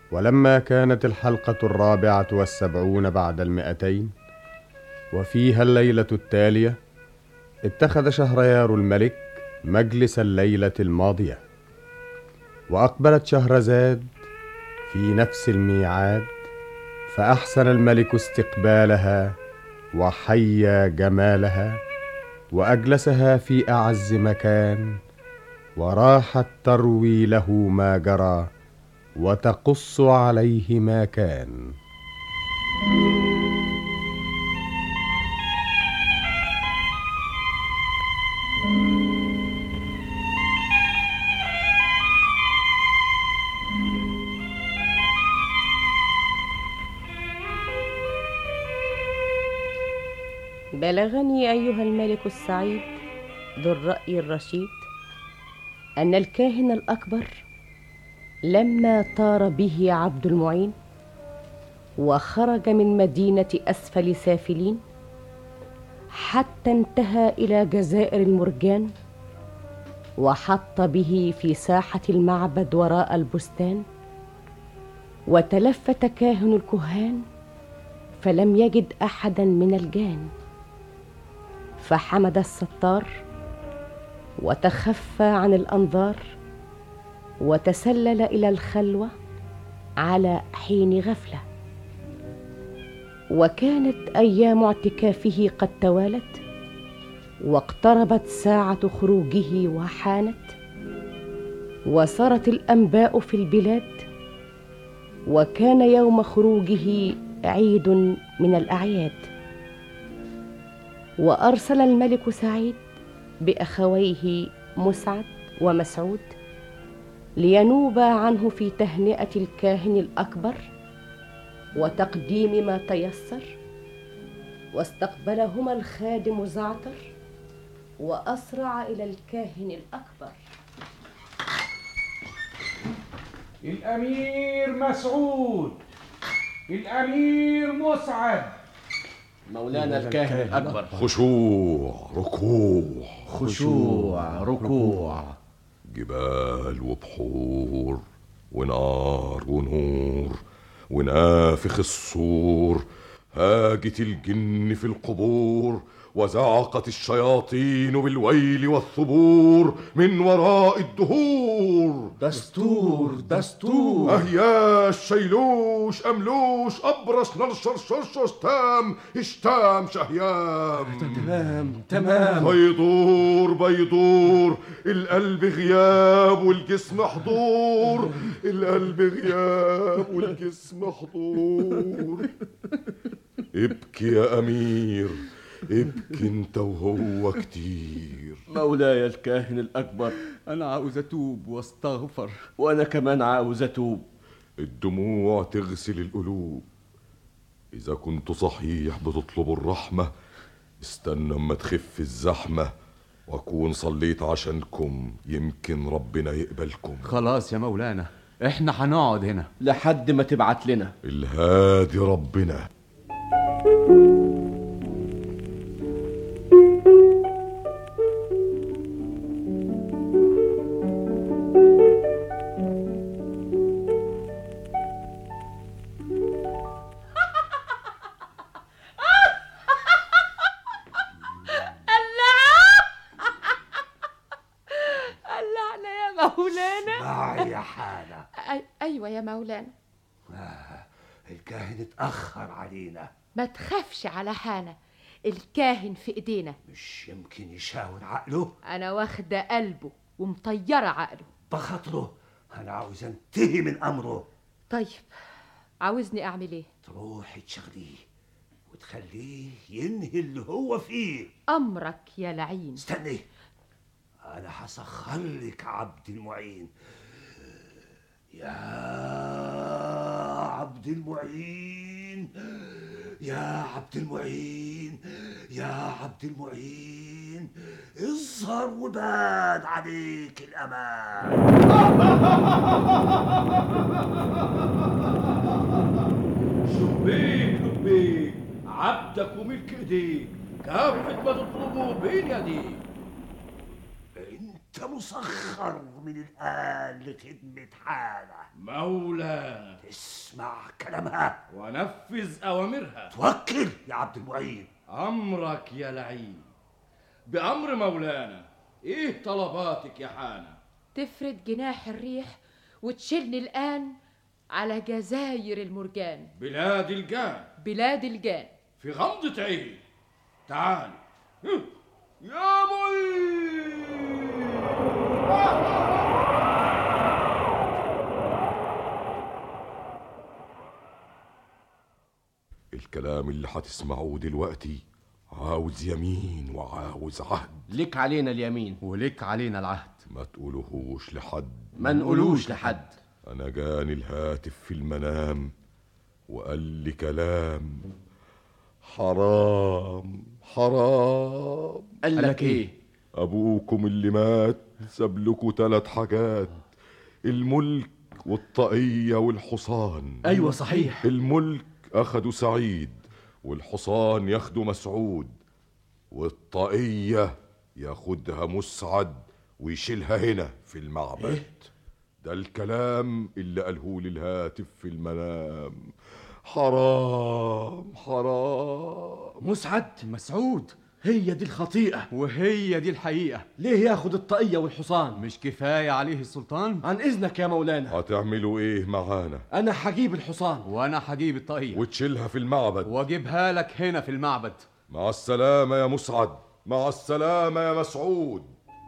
ولما كانت الحلقة 74 بعد 200 وفيها الليلة التالية، اتخذ شهريار الملك مجلس الليلة الماضية، وأقبلت شهرزاد في نفس الميعاد، فأحسن الملك استقبالها وحيا جمالها وأجلسها في أعز مكان، وراحت تروي له ما جرى وتقص عليه ما كان. بلغني أيها الملك السعيد ذو الرأي الرشيد أن الكاهن الأكبر لما طار به عبد المعين وخرج من مدينة أسفل سافلين حتى انتهى إلى جزائر المرجان، وحط به في ساحة المعبد وراء البستان، وتلفت كاهن الكهان فلم يجد أحدا من الجان، فحمد الستار وتخفى عن الأنظار وتسلل إلى الخلوة على حين غفلة. وكانت أيام اعتكافه قد توالت، واقتربت ساعة خروجه وحانت، وسرت الأنباء في البلاد، وكان يوم خروجه عيد من الأعياد. وأرسل الملك سعيد بأخويه مسعد ومسعود لينوبا عنه في تهنئة الكاهن الأكبر وتقديم ما تيسر. واستقبلهما الخادم زعتر وأسرع إلى الكاهن الأكبر. الأمير مسعود، الأمير مسعد. مولانا الكاهن الأكبر. خشوع ركوع، خشوع ركوع. جبال وبحور ونار ونور ونافخ الصور، هاجت الجن في القبور، وزعقت الشياطين بالويل والثبور من وراء الدهور. دستور دستور. أهياش شيلوش أملوش أبرص نرشر شرشر تام اشتام شهيام. تمام. بيدور بيدور القلب غياب والجسم حضور، القلب غياب والجسم حضور. ابكي يا أمير، ابكي انت وهو كتير. مولاي الكاهن الأكبر، أنا عاوز أتوب واستغفر. وأنا كمان عاوز أتوب. الدموع تغسل القلوب. إذا كنت صحيح بتطلبوا الرحمة، استنى اما تخف الزحمة وأكون صليت عشانكم، يمكن ربنا يقبلكم. خلاص يا مولانا، احنا هنقعد هنا لحد ما تبعت لنا الهادي ربنا. معي يا حالة. أيوة يا مولانا. الكاهن اتأخر علينا. ما تخافش على حانة، الكاهن في ايدينا. مش يمكن يشاور عقله؟ أنا واخدة قلبه ومطيرة عقله. بخاطره أنا عاوز انتهي من أمره. طيب عاوزني أعمل إيه؟ تروحي تشغليه وتخليه ينهي اللي هو فيه. أمرك يا لعين. استني، أنا هسخر لك عبد المعين. يا عبد المعين، يا عبد المعين، يا عبد المعين، اظهر وبان عليك الأمان. شبيك لبيك، عبدك وملك ايديك، كافة ما تطلبوا بين يديك. انت انت مسخر من الآن لخدمة حالة. مولانا اسمع كلامها ونفذ أوامرها. توكل يا عبد المعين. أمرك يا لعين. بأمر مولانا. إيه طلباتك يا حانة؟ تفرد جناح الريح وتشيلني الآن على جزاير المرجان، بلاد الجان. بلاد الجان. في غمضة عين. تعال يا معين. الكلام اللي هتسمعوه دلوقتي عاوز يمين وعاوز عهد. لك علينا اليمين ولك علينا العهد. ما تقولوهوش لحد. ما نقولوش لحد. أنا جاني الهاتف في المنام وقال لي كلام حرام حرام. قال لك ايه؟ أبوكم اللي مات ساب لكم 3 حاجات: الملك والطاقية والحصان. ايوه صحيح. الملك أخدوا سعيد، والحصان ياخدوا مسعود، والطاقية ياخدها مسعد ويشيلها هنا في المعبد. إيه؟ ده الكلام اللي قاله لي الهاتف في المنام. حرام حرام. مسعد مسعود، هي دي الخطيئة وهي دي الحقيقة. ليه ياخد الطاقية والحصان؟ مش كفاية عليه السلطان؟ عن إذنك يا مولانا. هتعملوا ايه معانا؟ أنا هجيب الحصان وأنا هجيب الطاقية وتشيلها في المعبد واجيبها لك هنا في المعبد. مع السلامة يا مسعد. مع السلامة يا مسعود.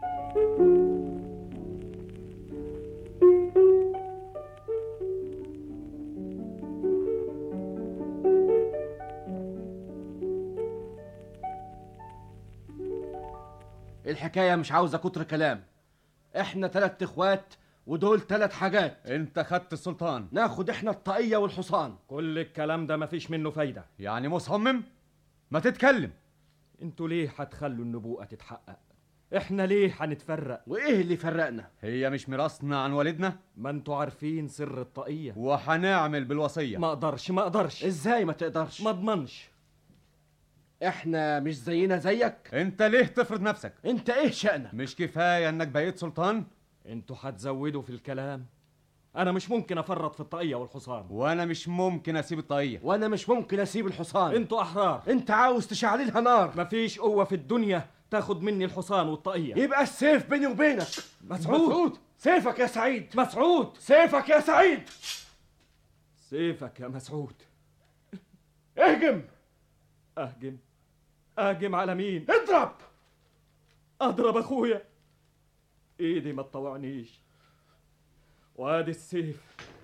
الحكاية مش عاوزة كتر كلام. احنا 3 اخوات ودول 3 حاجات. انت خدت السلطان، ناخد احنا الطاقية والحصان. كل الكلام ده مفيش منه فايدة. يعني مصمم؟ ما تتكلم. انتوا ليه هتخلوا النبوءة تتحقق؟ احنا ليه هنتفرق؟ وايه اللي فرقنا؟ هي مش ميراثنا عن والدنا؟ ما انتوا عارفين سر الطاقية. وهنعمل بالوصية. ما اقدرش. ازاي ما تقدرش؟ ما اضمنش. احنا مش زينا زيك. انت ليه تفرض نفسك؟ انت ايه شأنك؟ مش كفاية انك بقيت سلطان؟ انتوا هتزودوا في الكلام. انا مش ممكن افرط في الطاقية والحصان. وانا مش ممكن اسيب الطاقية. وانا مش ممكن اسيب الحصان. انتوا احرار. انت عاوز تشعللها نار. مفيش قوة في الدنيا تاخد مني الحصان والطاقية. يبقى السيف بيني وبينك. مسعود. سيفك يا سعيد. مسعود. سيفك يا سعيد. سيفك يا مسعود. اهجم. اهجم على مين؟ اضرب اخويا. ايدي ما تطوعنيش. وادي السيف.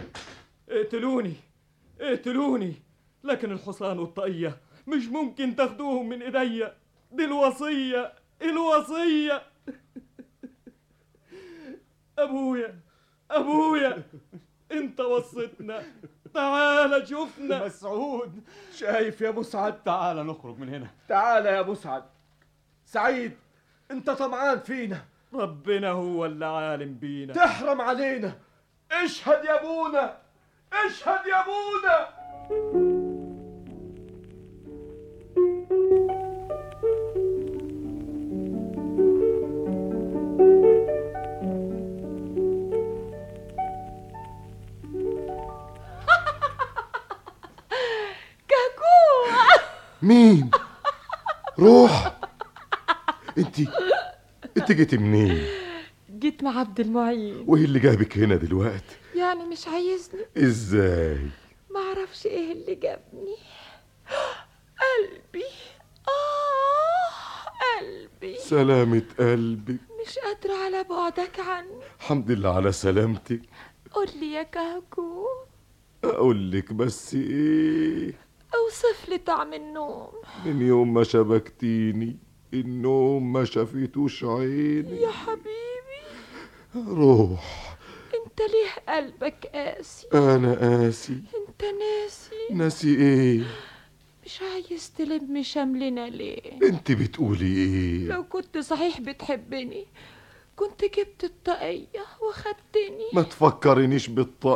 اقتلوني، لكن الحصان والطاقية مش ممكن تاخدوهم من ايديا. دي الوصية. ابويا انت وصيتنا، تعال شوفنا. مسعود، شايف يا مسعد؟ تعال نخرج من هنا. تعال يا مسعد. سعيد، انت طمعان فينا. ربنا هو اللي عالم بينا. تحرم علينا. اشهد يا ابونا، اشهد يا ابونا. مين؟ روح. انت جيتي منين؟ جيت مع عبد المعين. وايه اللي جابك هنا دلوقتي؟ يعني مش عايزني؟ ازاي؟ معرفش ايه اللي جابني. قلبي. قلبي. سلامة قلبك. مش قادرة على بعدك عني. الحمد لله على سلامتك. قول لي يا كهكو. اقول لك بس ايه؟ اوصف لي طعم النوم. من يوم ما شبكتيني النوم ما شافتوش عيني. يا حبيبي. روح. انت ليه قلبك قاسي؟ انا قاسي. انت ناسي. ناسي ايه؟ مش عايز تلم شملنا ليه؟ انت بتقولي ايه؟ لو كنت صحيح بتحبني كنت جبت الطاقية وخدتني. ما تفكرنيش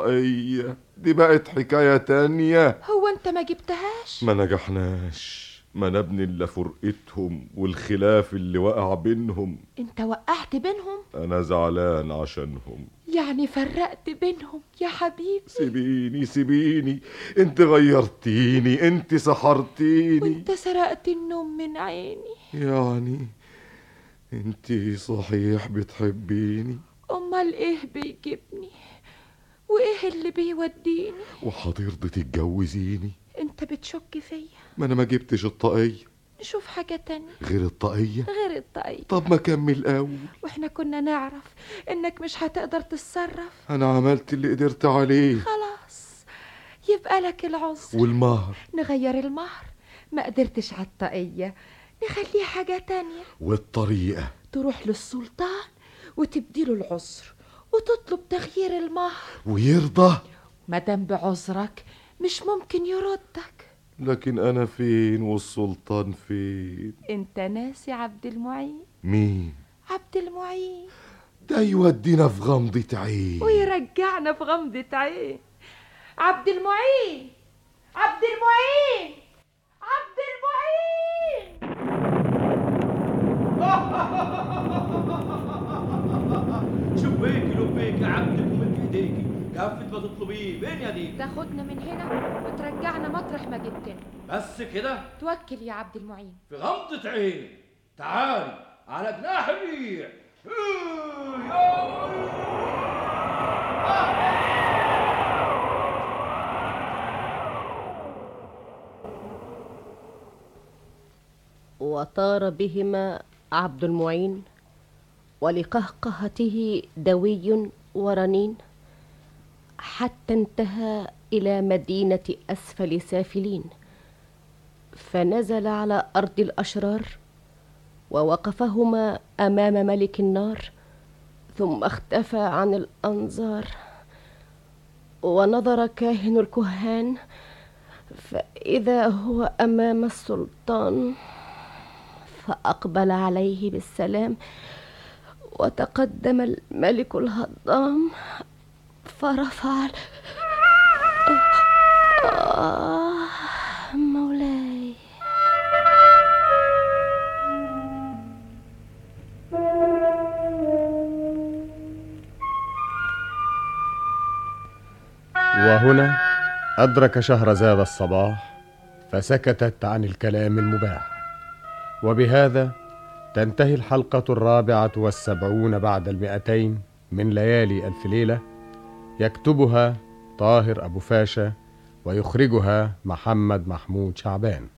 بالطاقية دي، بقت حكاية تانية. هو انت ما جبتهاش؟ ما ما نبني الا فرقتهم والخلاف اللي وقع بينهم. انت وقعت بينهم؟ انا زعلان عشانهم. يعني فرقت بينهم يا حبيبي؟ سيبيني سيبيني، انت غيرتيني، انت سحرتيني، وانت سرقت النوم من عيني. يعني انت صحيح بتحبيني؟ امال ايه بيجيبني وايه اللي بيوديني؟ وهترضي تتجوزيني؟ انت بتشك فيا؟ ما انا ما جبتش الطاقية. نشوف حاجة تانية غير الطاقية؟ غير الطاقية. طب ما كمل اول. واحنا كنا نعرف انك مش هتقدر تتصرف. انا عملت اللي قدرت عليه. خلاص يبقى لك العذر. والمهر؟ نغير المهر. ما قدرتش على الطاقية نخليه حاجة تانية. والطريقة؟ تروح للسلطان وتبديله العذر وتطلب تغيير المهر ويرضى؟ مادام بعذرك مش ممكن يردك. لكن انا فين والسلطان فين؟ انت ناسي عبد المعين؟ مين عبد المعين ده؟ يودينا في غمضة عين ويرجعنا في غمضة عين. عبد المعين، عبد المعين، عبد المعين. شبيكي لبيكي عبدكم من ايديكي، كفت ما تطلبيه. فين يا ديك؟ تاخدنا من هنا وترجعنا مطرح ما جبتنا. بس كده؟ توكل يا عبد المعين. في غمضة عين. تعالي على جناح الريح. وطار بهما عبد المعين ولقهقهته دوي ورنين حتى انتهى إلى مدينة أسفل سافلين، فنزل على أرض الأشرار ووقفهما أمام ملك النار، ثم اختفى عن الأنظار. ونظر كاهن الكهان فإذا هو أمام السلطان، فأقبل عليه بالسلام، وتقدم الملك الهضام فرفع مولاي. وهنا أدرك شهرزاد الصباح فسكتت عن الكلام المباح. وبهذا تنتهي الحلقة 74 بعد 200 من ليالي ألف ليلة، يكتبها طاهر أبو فاشا ويخرجها محمد محمود شعبان.